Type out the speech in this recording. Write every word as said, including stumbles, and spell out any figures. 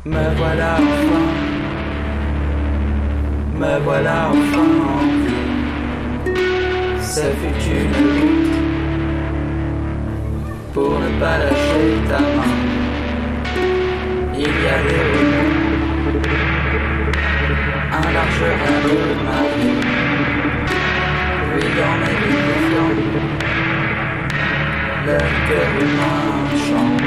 Me voilà enfin, me voilà enfin en vie. Ce fut une lutte pour ne pas lâcher ta main. Il y a des remous, un large radeau de ma vie. Puis il y en a des défiants, le cœur humain chante.